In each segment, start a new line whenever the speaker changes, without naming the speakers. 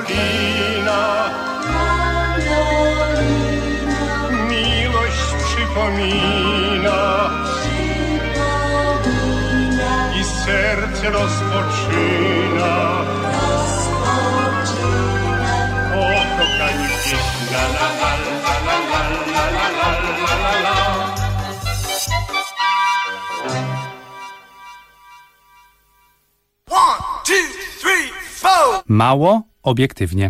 mandolina miłość przypomina i serce rozpoczyna. O, kochani, pieśń la la la la la la la la la la.
One, two, three, four.
Mało obiektywnie.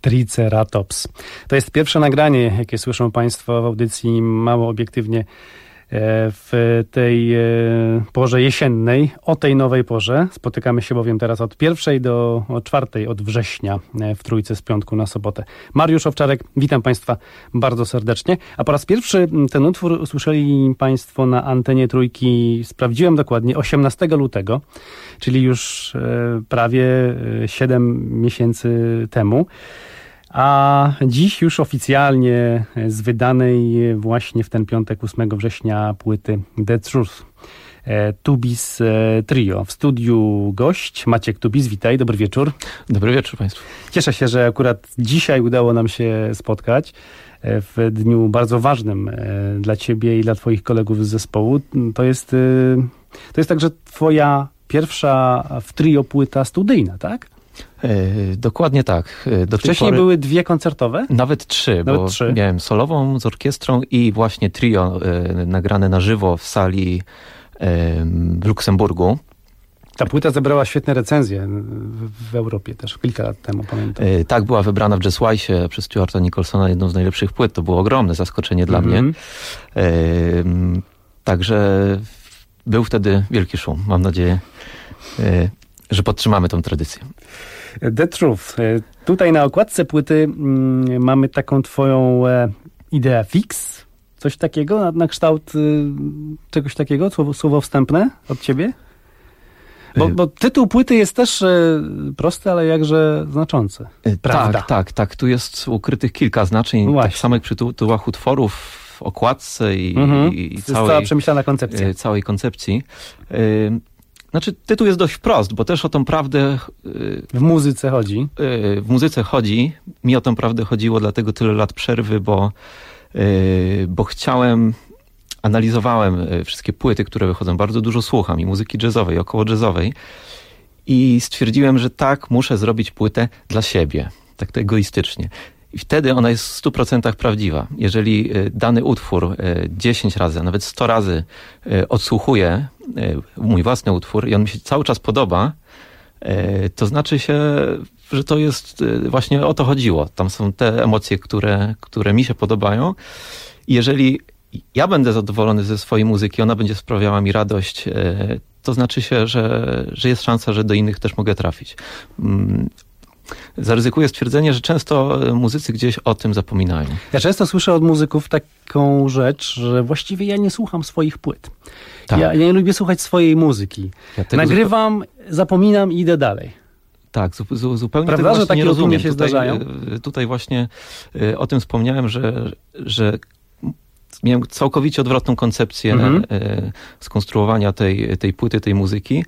Triceratops. To jest pierwsze nagranie, jakie słyszą Państwo w audycji Mało Obiektywnie w tej porze jesiennej. O tej nowej porze spotykamy się bowiem teraz od 1 do 4 od września w Trójce z piątku na sobotę. Mariusz Owczarek, witam Państwa bardzo serdecznie. A po raz pierwszy ten utwór usłyszeli Państwo na antenie Trójki, sprawdziłem dokładnie, 18 lutego, czyli już prawie 7 miesięcy temu. A dziś już oficjalnie z wydanej właśnie w ten piątek 8 września płyty The Truth. Tubis Trio. W studiu gość Maciek Tubis. Witaj, dobry wieczór.
Dobry wieczór Państwu.
Cieszę się, że akurat dzisiaj udało nam się spotkać w dniu bardzo ważnym dla Ciebie i dla Twoich kolegów z zespołu. To jest także Twoja pierwsza w trio płyta studyjna, tak?
Dokładnie tak.
Wcześniej były 2 koncertowe?
Nawet 3, bo miałem solową z orkiestrą i właśnie trio nagrane na żywo w sali w Luksemburgu.
Ta płyta zebrała świetne recenzje w Europie też, kilka lat temu, pamiętam.
Tak, była wybrana w Jazzwise przez Stuarta Nicholsona jedną z najlepszych płyt. To było ogromne zaskoczenie dla mnie. Także był wtedy wielki szum. Mam nadzieję, że podtrzymamy tą tradycję.
The Truth. Tutaj na okładce płyty mamy taką twoją ideę fix, coś takiego, na kształt czegoś takiego, słowo wstępne od ciebie? Bo tytuł płyty jest też prosty, ale jakże znaczący. Prawda?
Tak. Tu jest ukrytych kilka znaczeń, tak samo jak przy tytułach utworów, w okładce i
cała przemyślana koncepcja.
Całej koncepcji. Znaczy, tytuł jest dość prost, bo też o tą prawdę...
W muzyce chodzi.
W muzyce chodzi. Mi o tą prawdę chodziło, dlatego tyle lat przerwy, bo chciałem... Analizowałem wszystkie płyty, które wychodzą. Bardzo dużo słucham i muzyki jazzowej, około jazzowej. I stwierdziłem, że tak, muszę zrobić płytę dla siebie. Tak to egoistycznie. I wtedy ona jest w 100% prawdziwa. Jeżeli dany utwór 10 razy, a nawet 100 razy odsłuchuję mój własny utwór i on mi się cały czas podoba, to znaczy się, że to jest właśnie o to chodziło. Tam są te emocje, które mi się podobają. I jeżeli ja będę zadowolony ze swojej muzyki, ona będzie sprawiała mi radość, to znaczy się, że jest szansa, że do innych też mogę trafić. Zaryzykuję stwierdzenie, że często muzycy gdzieś o tym zapominają. Ja
często słyszę od muzyków taką rzecz, że właściwie ja nie słucham swoich płyt. Tak. Ja nie lubię słuchać swojej muzyki. Nagrywam, zapominam i idę dalej.
Tak, zupełnie
prawda, tego właśnie nie rozumiem. Się zdarzają?
Tutaj właśnie o tym wspomniałem, że miałem całkowicie odwrotną koncepcję skonstruowania tej płyty, tej muzyki.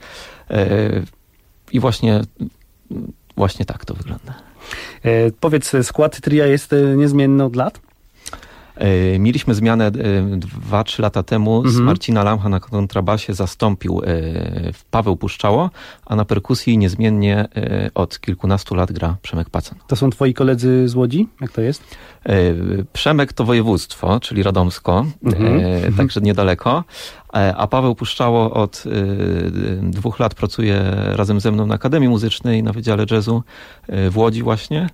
I właśnie tak to wygląda.
Powiedz, skład tria jest niezmienny od lat?
Mieliśmy zmianę 2-3 lata temu. Z Marcina Lamcha na kontrabasie zastąpił Paweł Puszczało, a na perkusji niezmiennie od kilkunastu lat gra Przemek Pacan.
To są twoi koledzy z Łodzi? Jak to jest?
Przemek to województwo, czyli Radomsko, także niedaleko. A Paweł Puszczało od 2 lat pracuje razem ze mną na Akademii Muzycznej, na Wydziale Jazzu w Łodzi właśnie.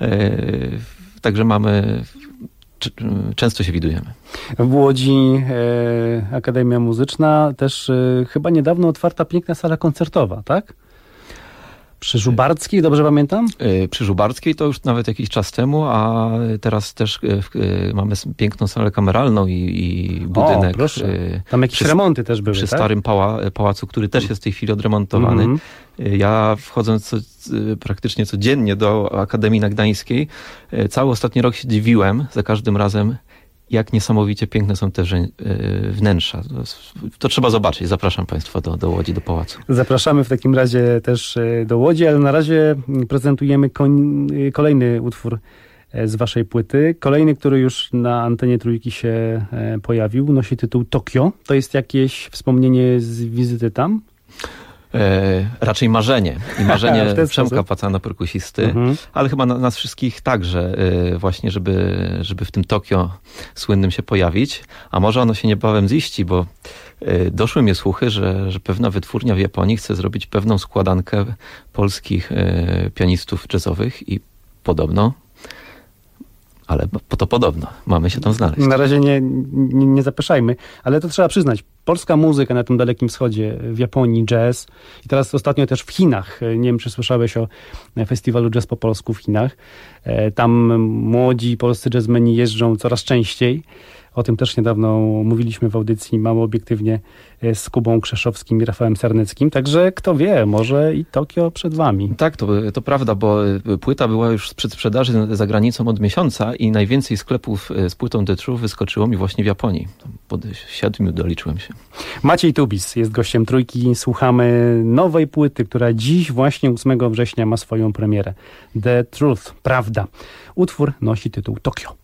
Także często się widujemy.
W Łodzi Akademia Muzyczna, też chyba niedawno otwarta piękna sala koncertowa, tak? Przy Żubarskiej, dobrze pamiętam?
Przy Żubarskiej to już nawet jakiś czas temu, a teraz też mamy piękną salę kameralną i budynek.
O, proszę. Tam jakieś remonty też były,
przy
tak?
starym pałacu, który też jest w tej chwili odremontowany. Ja wchodząc praktycznie codziennie do Akademii na Gdańskiej, cały ostatni rok się dziwiłem za każdym razem, jak niesamowicie piękne są te wnętrza. To trzeba zobaczyć. Zapraszam Państwa do Łodzi, do pałacu.
Zapraszamy w takim razie też do Łodzi, ale na razie prezentujemy kolejny utwór z waszej płyty. Kolejny, który już na antenie Trójki się pojawił, nosi tytuł Tokio. To jest jakieś wspomnienie z wizyty tam?
Raczej marzenie. I marzenie Przemka Pacana, perkusisty, ale chyba nas wszystkich także właśnie, żeby w tym Tokio słynnym się pojawić. A może ono się niebawem ziści, bo doszły mnie słuchy, że pewna wytwórnia w Japonii chce zrobić pewną składankę polskich pianistów jazzowych i podobno ale to podobno. Mamy się tam znaleźć.
Na razie nie zapeszajmy, ale to trzeba przyznać. Polska muzyka na tym Dalekim Wschodzie, w Japonii jazz i teraz ostatnio też w Chinach. Nie wiem, czy słyszałeś o festiwalu Jazz po polsku w Chinach. Tam młodzi polscy jazzmeni jeżdżą coraz częściej. O tym też niedawno mówiliśmy w audycji Mało Obiektywnie z Kubą Krzeszowskim i Rafałem Sarneckim. Także kto wie, może i Tokio przed wami.
Tak, to prawda, bo płyta była już w przedsprzedaży za granicą od miesiąca i najwięcej sklepów z płytą The Truth wyskoczyło mi właśnie w Japonii. Po 7 doliczyłem się.
Maciej Tubis jest gościem Trójki. Słuchamy nowej płyty, która dziś właśnie 8 września ma swoją premierę. The Truth, prawda. Utwór nosi tytuł Tokio.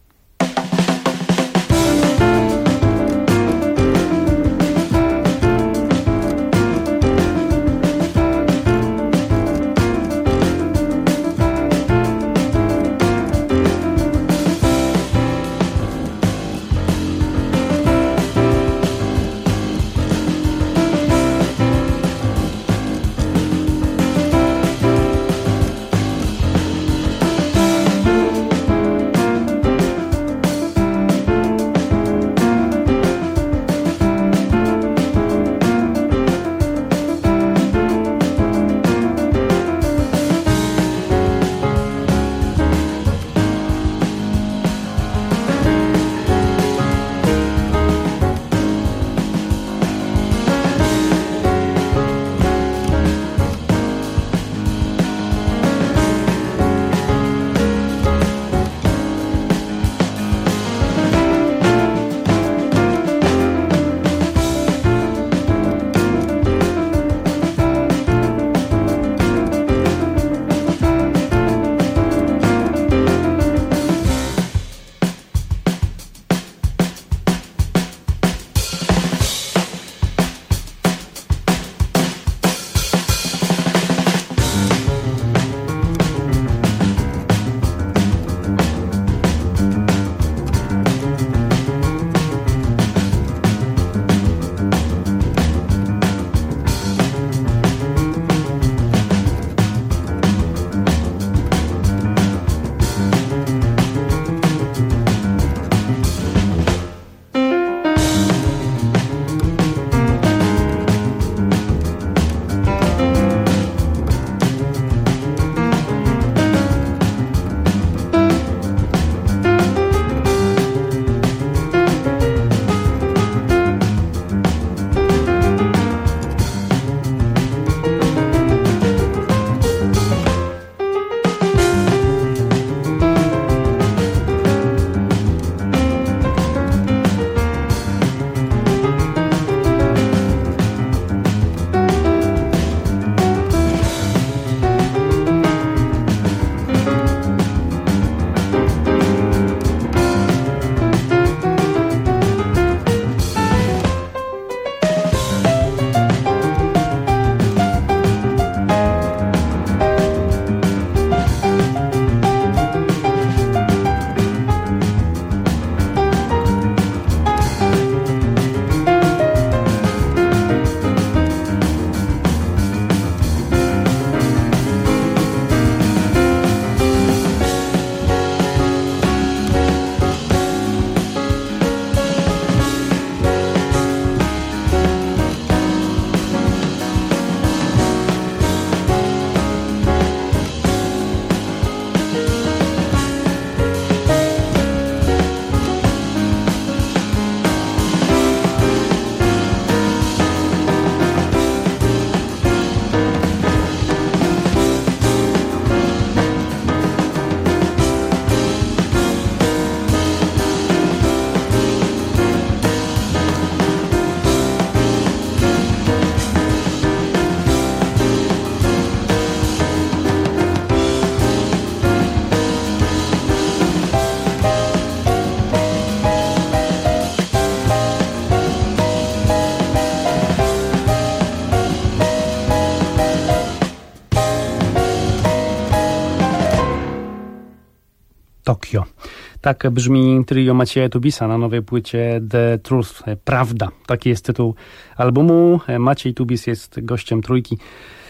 Tokio. Tak brzmi trio Macieja Tubisa na nowej płycie The Truth, Prawda. Taki jest tytuł albumu. Maciej Tubis jest gościem Trójki.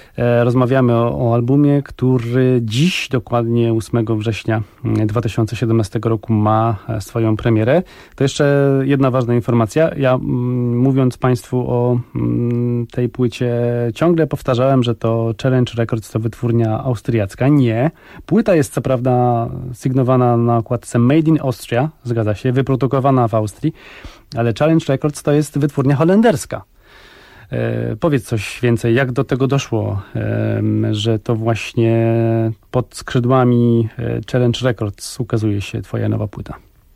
Rozmawiamy o albumie, który dziś, dokładnie 8 września 2017 roku ma swoją premierę. To jeszcze jedna ważna informacja. Ja mówiąc Państwu o tej płycie ciągle powtarzałem, że to Challenge Records to wytwórnia austriacka. Nie. Płyta jest co prawda sygnowana na okładce Made in Austria, zgadza się, wyprodukowana w Austrii, ale Challenge Records to jest wytwórnia holenderska. Powiedz coś więcej, jak do tego doszło, że to właśnie pod skrzydłami Challenge Records ukazuje się twoja nowa płyta?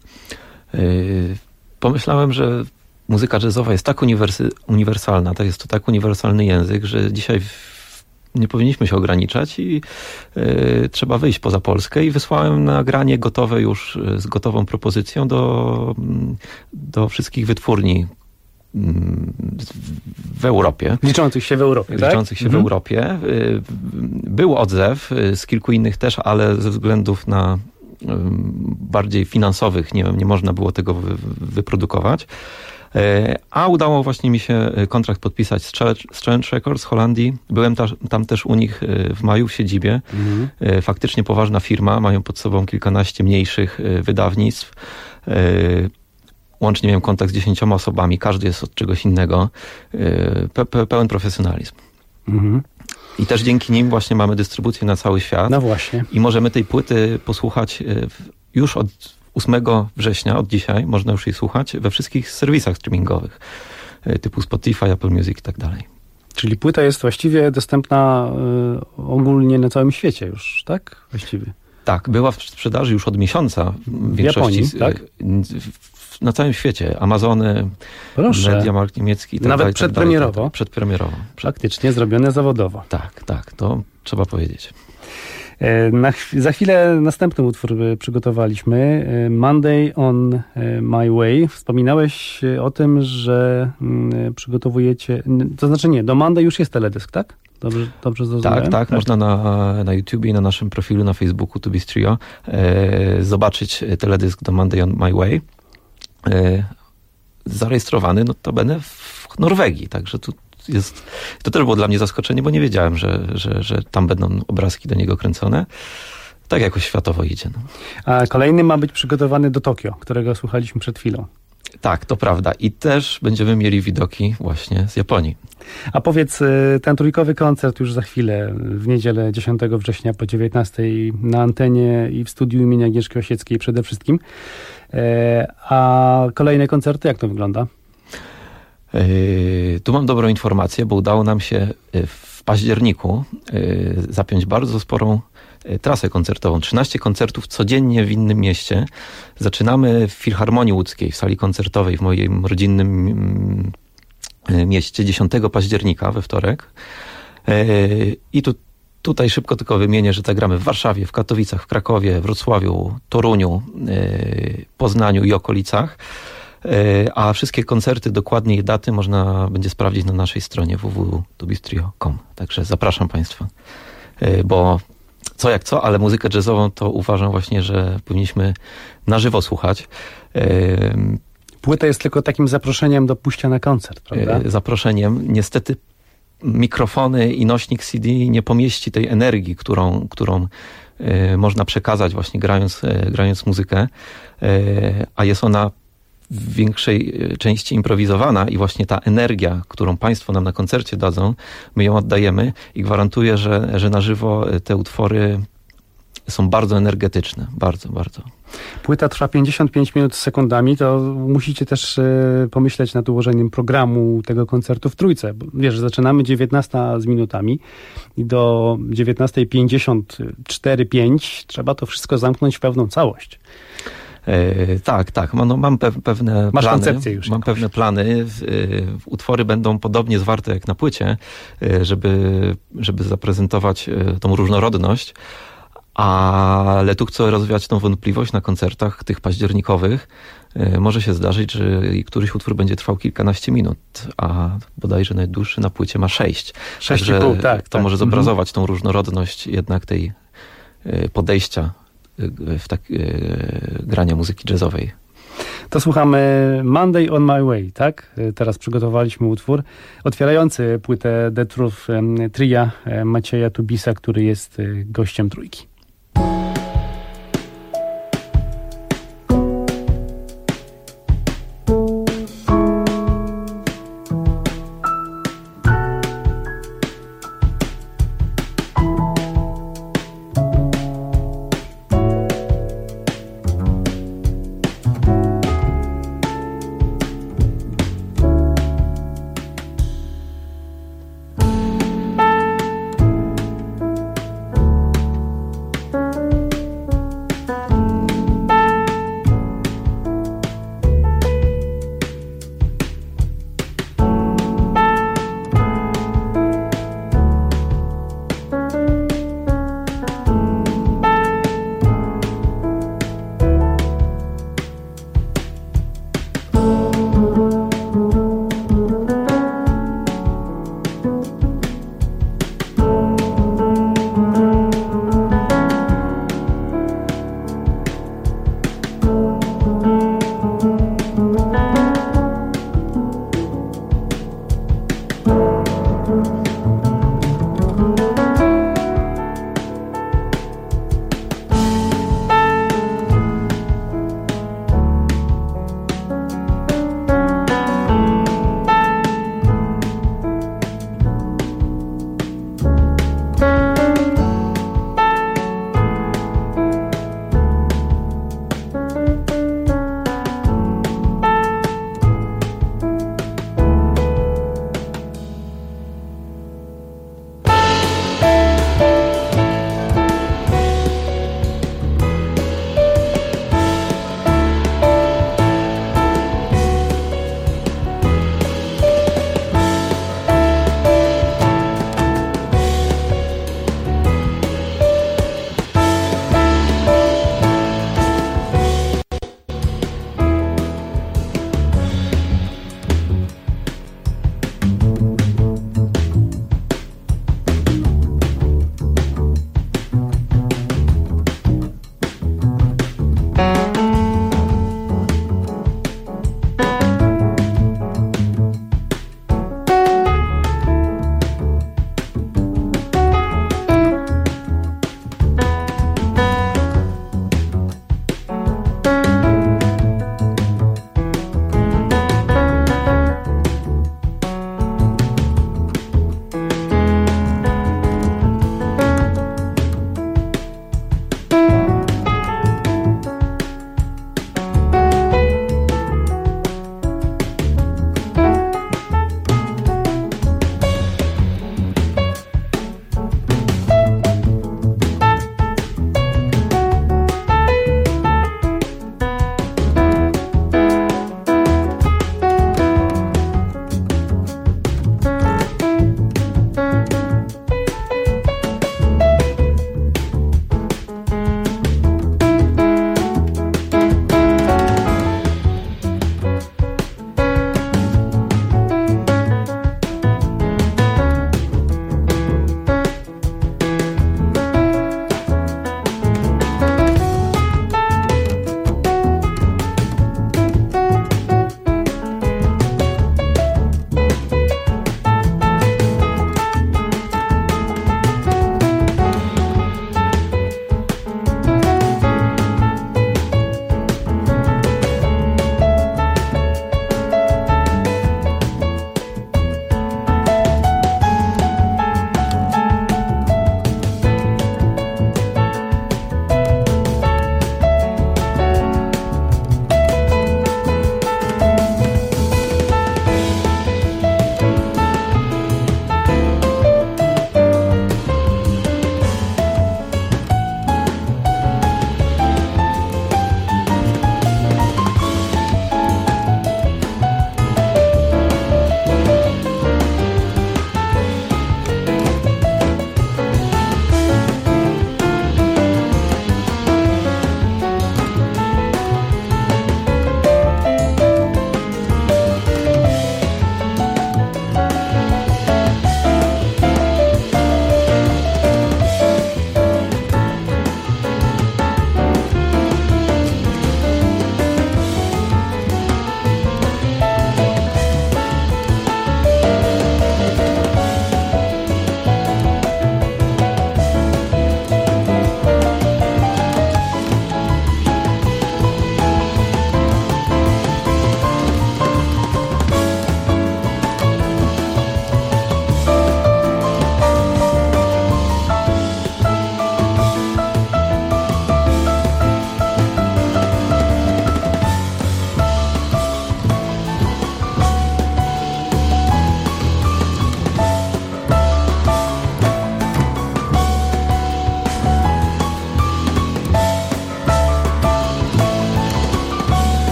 Pomyślałem, że muzyka jazzowa jest tak uniwersalna, to jest to tak uniwersalny język, że dzisiaj nie powinniśmy się ograniczać i trzeba wyjść poza Polskę i wysłałem nagranie gotowe już z gotową propozycją do wszystkich wytwórni w Europie.
Liczących się w Europie, tak?
Liczących się w Europie. Był odzew z kilku innych też, ale ze względów na bardziej finansowych nie można było tego wyprodukować. A udało właśnie mi się kontrakt podpisać z Challenge Records z Holandii. Byłem tam też u nich w maju w siedzibie. Faktycznie poważna firma, mają pod sobą kilkanaście mniejszych wydawnictw. Łącznie miałem kontakt z 10 osobami, każdy jest od czegoś innego. Pełen profesjonalizm. I też dzięki nim właśnie mamy dystrybucję na cały świat.
No właśnie.
I możemy tej płyty posłuchać już od 8 września, od dzisiaj, można już jej słuchać we wszystkich serwisach streamingowych, typu Spotify, Apple Music i tak dalej.
Czyli płyta jest właściwie dostępna ogólnie na całym świecie już, tak? Właściwie.
Tak, była w sprzedaży już od miesiąca w większości.
Japonii, tak?
Na całym świecie. Amazony, Mediamarkt niemiecki.
Tak. Nawet przedpremierowo?
Tak, przedpremierowo.
Faktycznie zrobione zawodowo.
Tak, to trzeba powiedzieć.
Za chwilę następny utwór przygotowaliśmy. Monday on My Way. Wspominałeś o tym, że przygotowujecie... To znaczy nie, do Monday już jest teledysk, tak? Dobrze zrozumiałem?
Tak. Można na YouTubie i na naszym profilu na Facebooku Tubis Trio zobaczyć teledysk do Monday on My Way. Zarejestrowany notabene w Norwegii, także to też było dla mnie zaskoczenie, bo nie wiedziałem, że tam będą obrazki do niego kręcone. Tak jakoś światowo idzie. No.
A kolejny ma być przygotowany do Tokio, którego słuchaliśmy przed chwilą.
Tak, to prawda. I też będziemy mieli widoki właśnie z Japonii.
A powiedz, ten trójkowy koncert już za chwilę, w niedzielę 10 września po 19 na antenie i w studiu imienia Agnieszki Osieckiej przede wszystkim. A kolejne koncerty, jak to wygląda?
Tu mam dobrą informację, bo udało nam się w październiku zapiąć bardzo sporą trasę koncertową. 13 koncertów codziennie w innym mieście. Zaczynamy w Filharmonii Łódzkiej, w sali koncertowej w moim rodzinnym mieście 10 października we wtorek. I tutaj szybko tylko wymienię, że tak gramy w Warszawie, w Katowicach, w Krakowie, Wrocławiu, Toruniu, Poznaniu i okolicach. A wszystkie koncerty, dokładnie daty można będzie sprawdzić na naszej stronie www.tubistrio.com. Także zapraszam Państwa, bo co jak co, ale muzykę jazzową to uważam właśnie, że powinniśmy na żywo słuchać.
Płyta jest tylko takim zaproszeniem do pójścia na koncert, prawda?
Zaproszeniem. Niestety mikrofony i nośnik CD nie pomieści tej energii, którą można przekazać właśnie grając muzykę, a jest ona w większej części improwizowana i właśnie ta energia, którą Państwo nam na koncercie dadzą, my ją oddajemy i gwarantuję, że na żywo te utwory są bardzo energetyczne. Bardzo, bardzo.
Płyta trwa 55 minut z sekundami, to musicie też pomyśleć nad ułożeniem programu tego koncertu w trójce. Bo wiesz, zaczynamy 19 z minutami i do 19:54-5 trzeba to wszystko zamknąć w pewną całość.
Tak. Mam pewne
Masz
plany.
Koncepcję już.
Mam pewne plany. Utwory będą podobnie zwarte jak na płycie, żeby zaprezentować tą różnorodność. Ale tu chcę rozwiać tą wątpliwość na koncertach tych październikowych. Może się zdarzyć, że któryś utwór będzie trwał kilkanaście minut, a bodajże najdłuższy na płycie ma 6.
6,5, tak.
To może zobrazować tą różnorodność jednak tej podejścia grania muzyki jazzowej.
To słuchamy Monday on My Way, tak? Teraz przygotowaliśmy utwór otwierający płytę The Truth tria Macieja Tubisa, który jest gościem Trójki.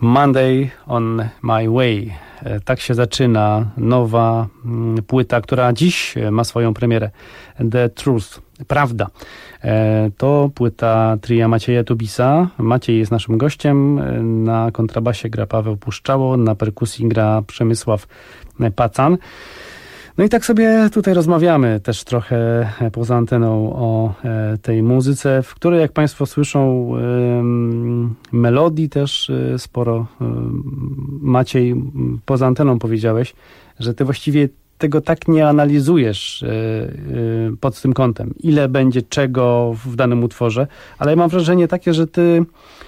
Monday on my way. Tak się zaczyna nowa płyta, która dziś ma swoją premierę. The Truth. Prawda. To płyta tria Macieja Tubisa. Maciej jest naszym gościem. Na kontrabasie gra Paweł Puszczało, na perkusji gra Przemysław Pacan. No i tak sobie tutaj rozmawiamy też trochę poza anteną o tej muzyce, w której, jak Państwo słyszą, melodii też sporo. Maciej, poza anteną powiedziałeś, że ty właściwie tego tak nie analizujesz pod tym kątem, ile będzie czego w danym utworze, ale ja mam wrażenie takie, że ty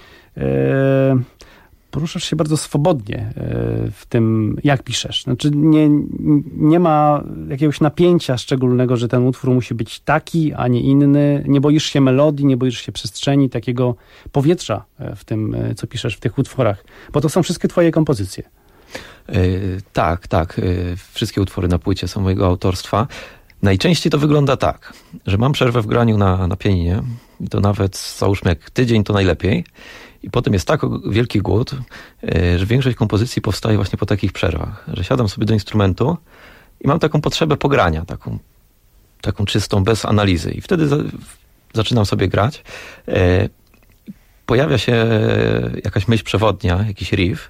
poruszasz się bardzo swobodnie w tym, jak piszesz. Znaczy nie ma jakiegoś napięcia szczególnego, że ten utwór musi być taki, a nie inny. Nie boisz się melodii, nie boisz się przestrzeni, takiego powietrza w tym, co piszesz w tych utworach, bo to są wszystkie twoje kompozycje.
Tak. Wszystkie utwory na płycie są mojego autorstwa. Najczęściej to wygląda tak, że mam przerwę w graniu na pianinie i to nawet, załóżmy, jak tydzień, to najlepiej. I potem jest tak wielki głód, że większość kompozycji powstaje właśnie po takich przerwach, że siadam sobie do instrumentu i mam taką potrzebę pogrania, taką czystą, bez analizy. I wtedy zaczynam sobie grać. Pojawia się jakaś myśl przewodnia, jakiś riff.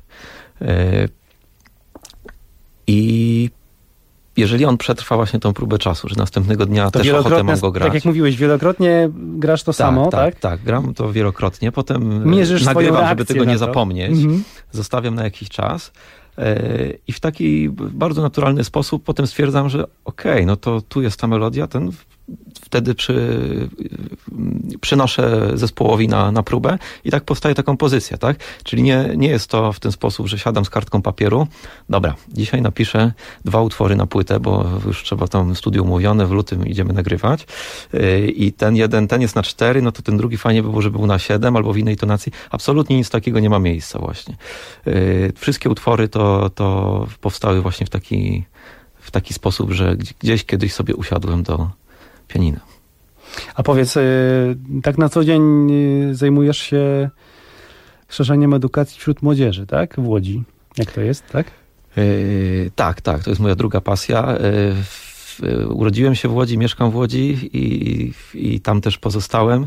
I jeżeli on przetrwa właśnie tą próbę czasu, że następnego dnia
to
też ochotę mam go grać.
Tak jak mówiłeś, wielokrotnie grasz to samo, tak?
Tak, gram to wielokrotnie. Potem
mierzysz
nagrywam, żeby tego nie zapomnieć. Zostawiam na jakiś czas. I w taki bardzo naturalny sposób potem stwierdzam, że okej, no to tu jest ta melodia, wtedy przynoszę zespołowi na próbę i tak powstaje ta kompozycja, tak? Czyli nie jest to w ten sposób, że siadam z kartką papieru. Dobra, dzisiaj napiszę 2 utwory na płytę, bo już trzeba tam studio umówione, w lutym idziemy nagrywać. I ten jest na 4, no to ten drugi fajnie by było, żeby był na 7 albo w innej tonacji. Absolutnie nic takiego nie ma miejsca właśnie. Wszystkie utwory to powstały właśnie w taki sposób, że gdzieś kiedyś sobie usiadłem do pianina.
A powiedz, tak na co dzień zajmujesz się szerzeniem edukacji wśród młodzieży, tak? W Łodzi. Jak to jest, tak?
Tak. To jest moja druga pasja. Urodziłem się w Łodzi, mieszkam w Łodzi i tam też pozostałem.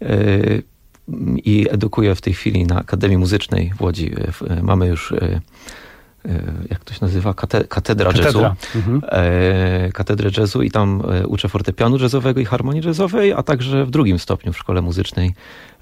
I edukuję w tej chwili na Akademii Muzycznej w Łodzi. Mamy już jak to się nazywa? Katedra jazzu. Katedrę jazzu i tam uczę fortepianu jazzowego i harmonii jazzowej, a także w 2. stopniu w szkole muzycznej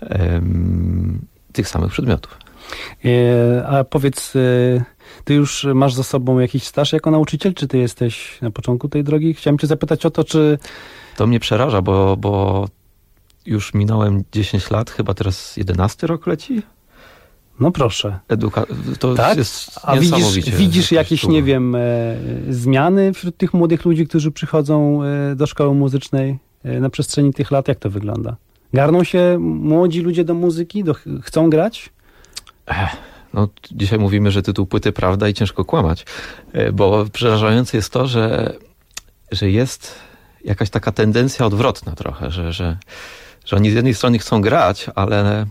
tych samych przedmiotów.
A powiedz, ty już masz za sobą jakiś staż jako nauczyciel, czy ty jesteś na początku tej drogi? Chciałem cię zapytać o to, czy...
To mnie przeraża, bo już minąłem 10 lat, chyba teraz 11 rok leci.
No proszę.
To
tak?
jest
a widzisz jakieś, nie wiem, zmiany wśród tych młodych ludzi, którzy przychodzą do szkoły muzycznej na przestrzeni tych lat? Jak to wygląda? Garną się młodzi ludzie do muzyki? Chcą grać?
No, dzisiaj mówimy, że tytuł płyty Prawda i ciężko kłamać, bo przerażające jest to, że jest jakaś taka tendencja odwrotna trochę, że oni z jednej strony chcą grać, ale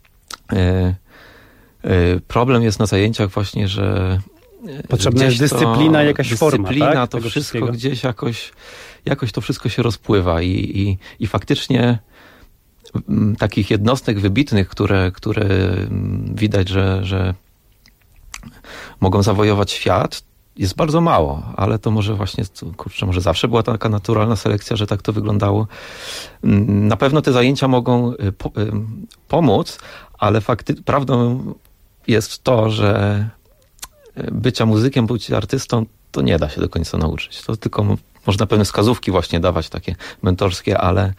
problem jest na zajęciach właśnie, że
potrzebna jest dyscyplina, jakaś forma, tak?
To wszystko gdzieś jakoś to wszystko się rozpływa i faktycznie takich jednostek wybitnych, które widać, że mogą zawojować świat, jest bardzo mało, ale to może właśnie, może zawsze była taka naturalna selekcja, że tak to wyglądało. Na pewno te zajęcia mogą pomóc, ale prawdą jest to, że bycia muzykiem, bycia artystą, to nie da się do końca nauczyć. To tylko można pewne wskazówki właśnie dawać, takie mentorskie, ale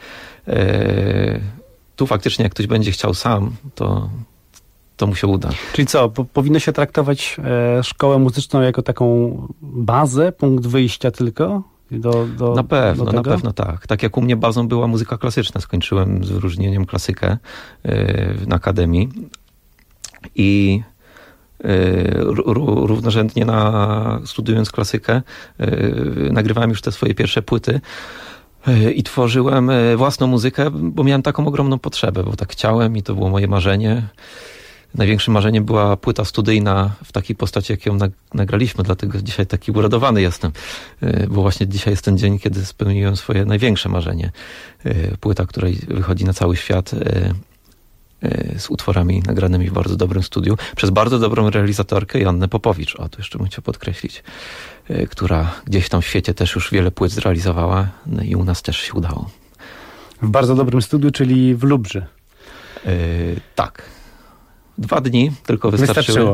tu faktycznie jak ktoś będzie chciał sam, to mu się uda.
Czyli co, powinno się traktować szkołę muzyczną jako taką bazę, punkt wyjścia tylko?
Na pewno tak. Tak jak u mnie bazą była muzyka klasyczna. Skończyłem z wyróżnieniem klasykę na akademii i równorzędnie studiując klasykę nagrywałem już te swoje pierwsze płyty i tworzyłem własną muzykę, bo miałem taką ogromną potrzebę, bo tak chciałem i to było moje marzenie. największym marzeniem była płyta studyjna w takiej postaci, jak ją nagraliśmy, dlatego dzisiaj taki uradowany jestem, bo właśnie dzisiaj jest ten dzień, kiedy spełniłem swoje największe marzenie. Płyta, której wychodzi na cały świat, z utworami nagranymi w bardzo dobrym studiu, przez bardzo dobrą realizatorkę Joannę Popowicz. O, tu jeszcze bym chciał podkreślić, która gdzieś tam w świecie też już wiele płyt zrealizowała, no i u nas też się udało.
W bardzo dobrym studiu, czyli w Lubrzy.
Tak. 2 dni tylko wystarczyło.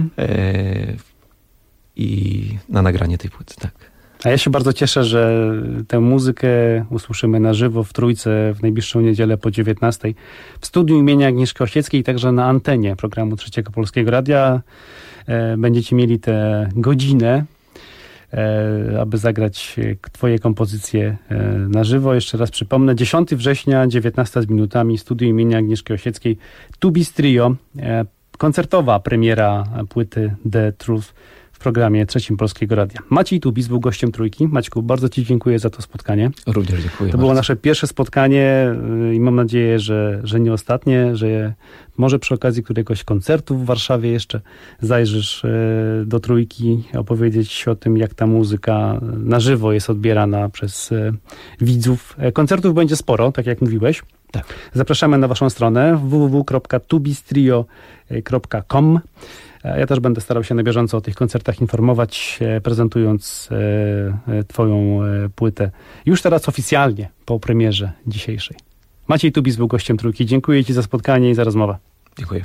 I na nagranie tej płyty, tak.
A ja się bardzo cieszę, że tę muzykę usłyszymy na żywo w Trójce w najbliższą niedzielę po 19:00 w studiu imienia Agnieszki Osieckiej, także na antenie programu Trzeciego Polskiego Radia. Będziecie mieli tę godzinę, aby zagrać twoje kompozycje na żywo. Jeszcze raz przypomnę, 10 września, 19 z minutami, studiu imienia Agnieszki Osieckiej, Tubis Trio, koncertowa premiera płyty The Truth w programie Trzecim Polskiego Radia. Maciej Tubis był gościem Trójki. Maćku, bardzo ci dziękuję za to spotkanie.
Również dziękuję.
To było nasze pierwsze spotkanie i mam nadzieję, że nie ostatnie, że może przy okazji któregoś koncertu w Warszawie jeszcze zajrzysz do Trójki, opowiedzieć o tym, jak ta muzyka na żywo jest odbierana przez widzów. Koncertów będzie sporo, tak jak mówiłeś.
Tak.
Zapraszamy na waszą stronę www.tubistrio.com. Ja też będę starał się na bieżąco o tych koncertach informować, prezentując twoją płytę już teraz oficjalnie po premierze dzisiejszej. Maciej Tubis był gościem Trójki. Dziękuję ci za spotkanie i za rozmowę.
Dziękuję.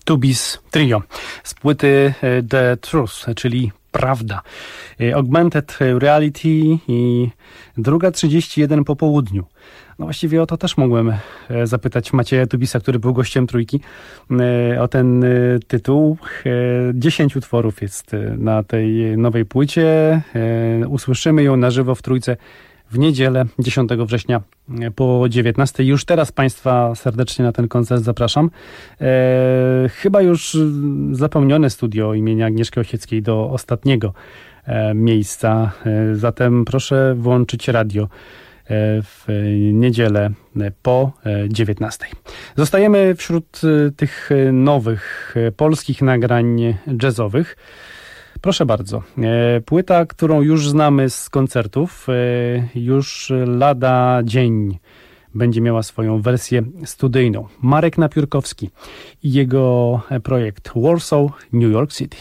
Tubis Trio z płyty The Truth, czyli Prawda. Augmented Reality i 2:31 po południu. No właściwie o to też mogłem zapytać Macieja Tubisa, który był gościem Trójki, o ten tytuł. 10 utworów jest na tej nowej płycie. Usłyszymy ją na żywo w Trójce w niedzielę 10 września po 19. Już teraz Państwa serdecznie na ten koncert zapraszam. Chyba już zapełnione studio imienia Agnieszki Osieckiej do ostatniego miejsca. Zatem proszę włączyć radio w niedzielę po 19. Zostajemy wśród tych nowych polskich nagrań jazzowych. Proszę bardzo. Płyta, którą już znamy z koncertów, już lada dzień będzie miała swoją wersję studyjną. Marek Napiórkowski i jego projekt Warsaw, New York City.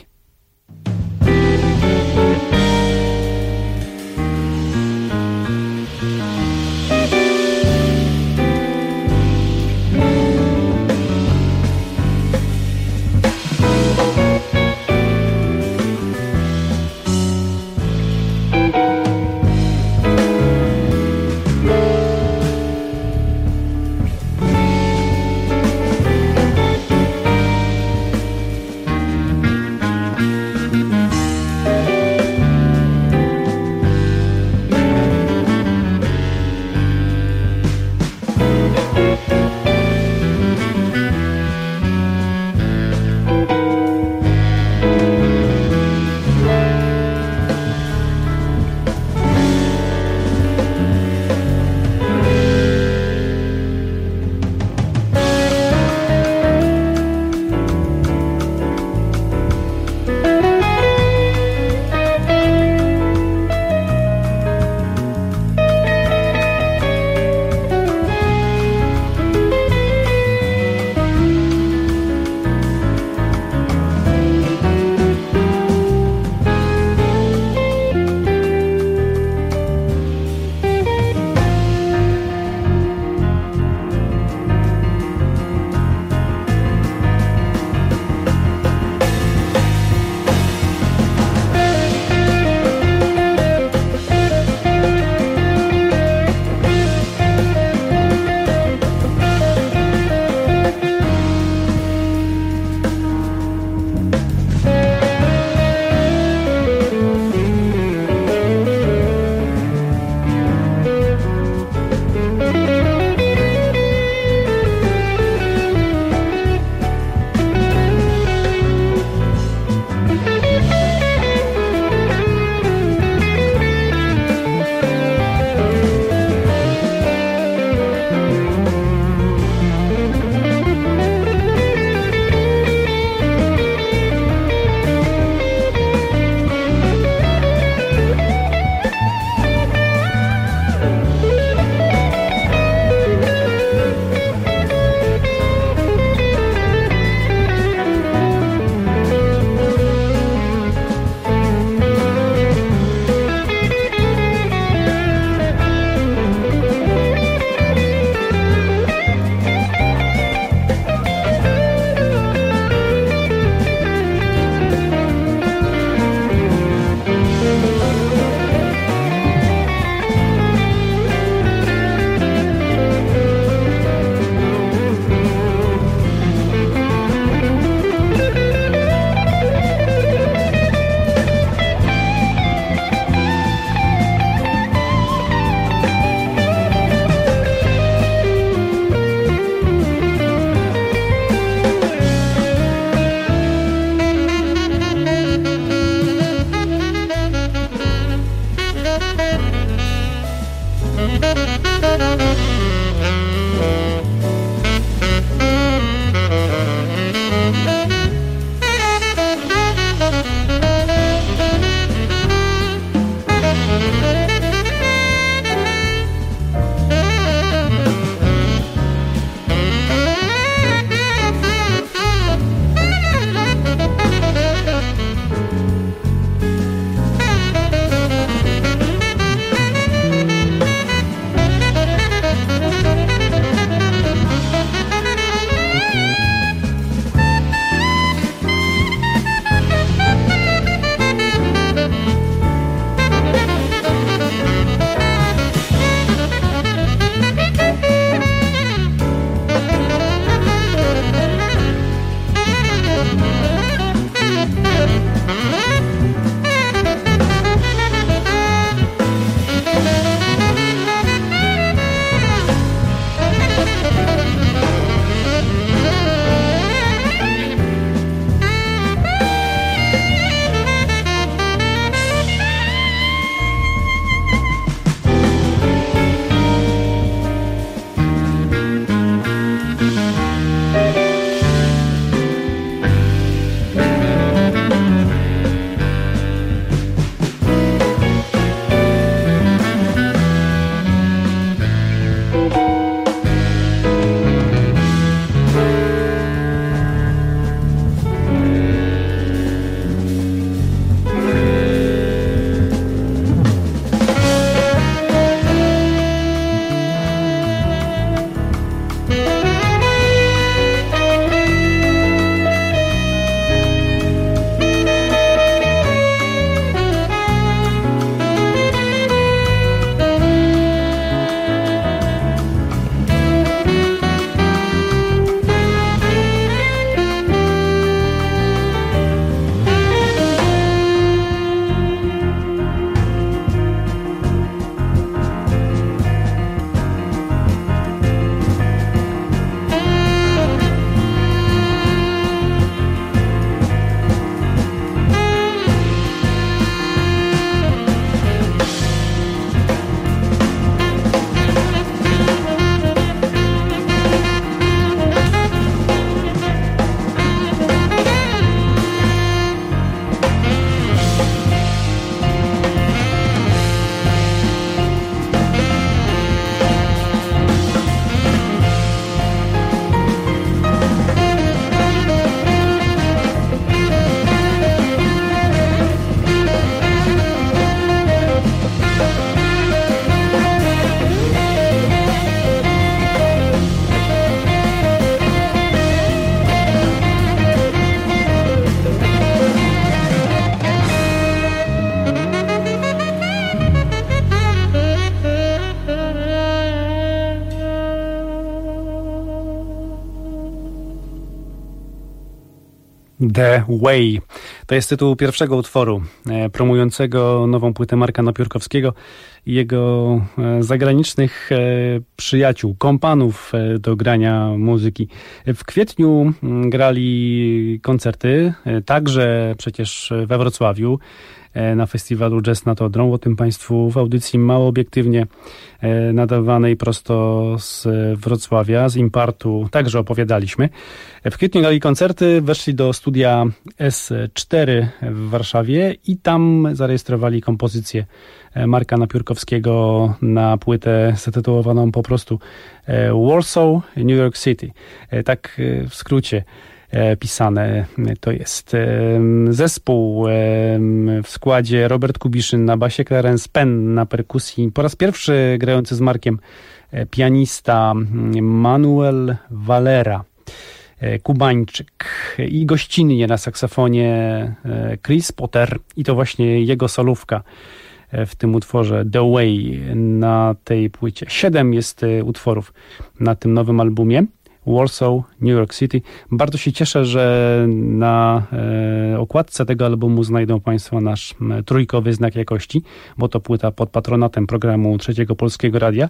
The Way. To jest tytuł pierwszego utworu promującego nową płytę Marka Napiórkowskiego i jego zagranicznych przyjaciół, kompanów do grania muzyki. W kwietniu grali koncerty, także przecież we Wrocławiu, na festiwalu Jazz nad Odrą. O tym Państwu w audycji Mało Obiektywnie nadawanej prosto z Wrocławia, z Impartu, także opowiadaliśmy. W kwietniu grali koncerty, weszli do studia S4 w Warszawie i tam zarejestrowali kompozycję Marka Napiórkowskiego na płytę zatytułowaną po prostu Warsaw, New York City. Tak w skrócie pisane to jest. Zespół w składzie Robert Kubiszyn na basie, Clarence Penn na perkusji, po raz pierwszy grający z Markiem pianista Manuel Valera, Kubańczyk, i gościnnie na saksofonie Chris Potter, i to właśnie jego solówka w tym utworze The Way na tej płycie. 7 jest utworów na tym nowym albumie Warsaw, New York City. Bardzo się cieszę, że na okładce tego albumu znajdą Państwo nasz trójkowy znak jakości, bo to płyta pod patronatem programu Trzeciego Polskiego Radia.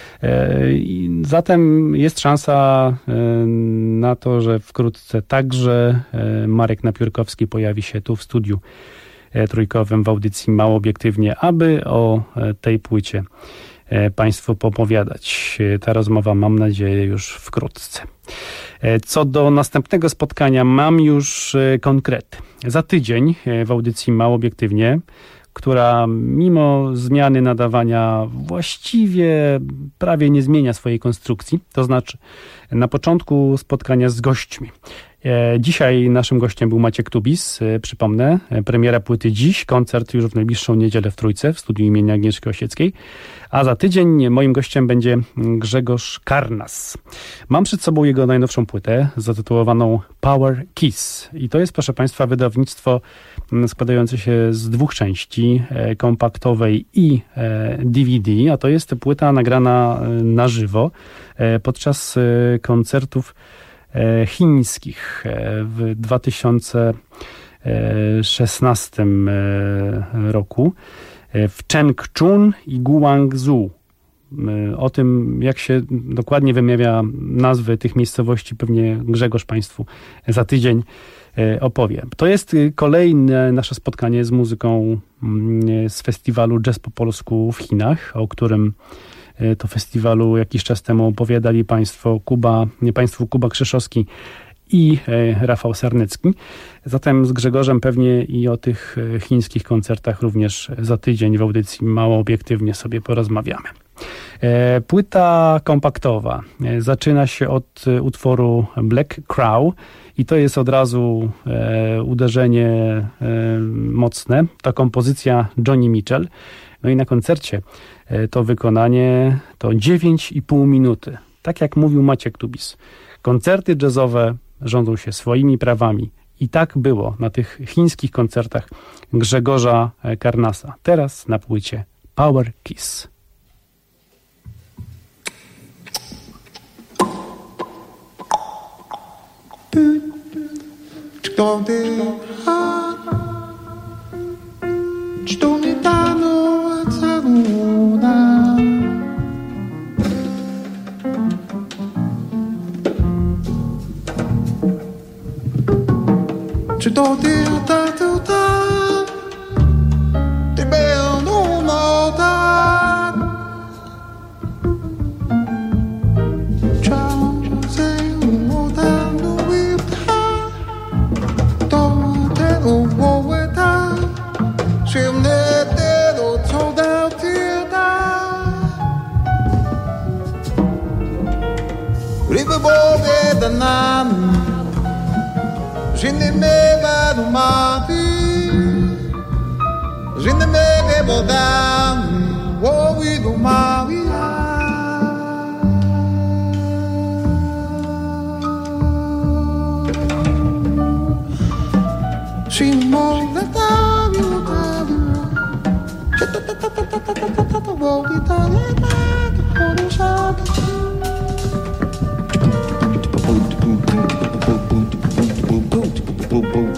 Zatem jest szansa na to, że wkrótce także Marek Napiórkowski pojawi się tu w studiu trójkowym w audycji Mało Obiektywnie, aby o tej płycie Państwu popowiadać. Ta rozmowa, mam nadzieję, już wkrótce. Co do następnego spotkania, mam już konkrety. Za tydzień w audycji Mało Obiektywnie, która mimo zmiany nadawania właściwie prawie nie zmienia swojej konstrukcji, to znaczy na początku spotkania z gośćmi. Dzisiaj naszym gościem był Maciek Tubis, przypomnę, premiera płyty dziś, koncert już w najbliższą niedzielę w Trójce w studiu imienia Agnieszki Osieckiej, a za tydzień moim gościem będzie Grzegorz Karnas. Mam przed sobą jego najnowszą płytę zatytułowaną Power Kiss i to jest, proszę Państwa, wydawnictwo składające się z 2 części, kompaktowej i DVD, a to jest płyta nagrana na żywo podczas koncertów chińskich w 2016 roku w Chengchun i Guangzhou. O tym, jak się dokładnie wymawia nazwy tych miejscowości, pewnie Grzegorz Państwu za tydzień opowie. To jest kolejne nasze spotkanie z muzyką z festiwalu Jazz po polsku w Chinach, o którym to festiwalu jakiś czas temu opowiadali Państwu Kuba Krzyszowski i Rafał Sarnecki. Zatem z Grzegorzem pewnie i o tych chińskich koncertach również za tydzień w audycji Mało Obiektywnie sobie porozmawiamy. Płyta kompaktowa zaczyna się od utworu Black Crow i to jest od razu uderzenie mocne. Ta kompozycja Johnny Mitchell. No i na koncercie to wykonanie to 9,5 minuty. Tak jak mówił Maciek Tubis. Koncerty jazzowe rządzą się swoimi prawami. I tak było na tych chińskich koncertach Grzegorza Karnasa. Teraz na płycie Power Kiss.
Boom, boom.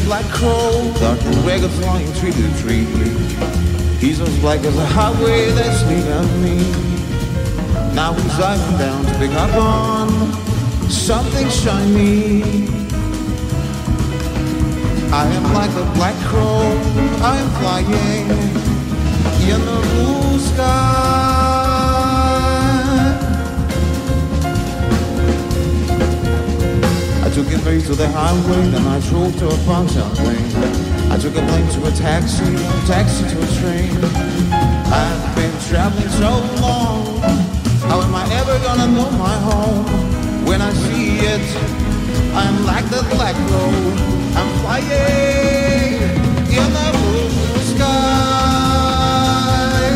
black crow, dark and ragged, flying tree to tree. He's as black as a highway that's leading me. Now he's diving down to pick up on something shiny. I am like a black crow, I am flying in the blue sky. I took a face to the highway, then I drove to a function plane. I took a plane to a taxi to a train. I've been traveling so long, how am I ever gonna know my home? When I see it, I'm like the black crow, I'm flying in the blue sky.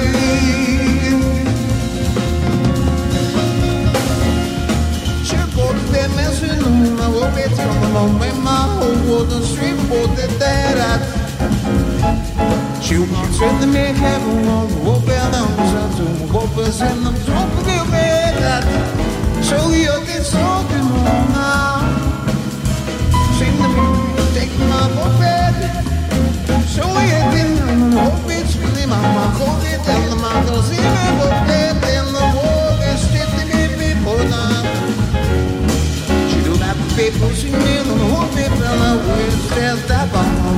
Chegou de menciono, na obedição do nome mau, the street boat that she wants in the make heaven on the open arms and to open and I'm talking to me that so you're this talking now. Seem to me taking my bed. So you're thinking hope it's really my cold it and the mountains in my bed and the world is shifting me people now. She do that people see me and the whole people I will stand up on.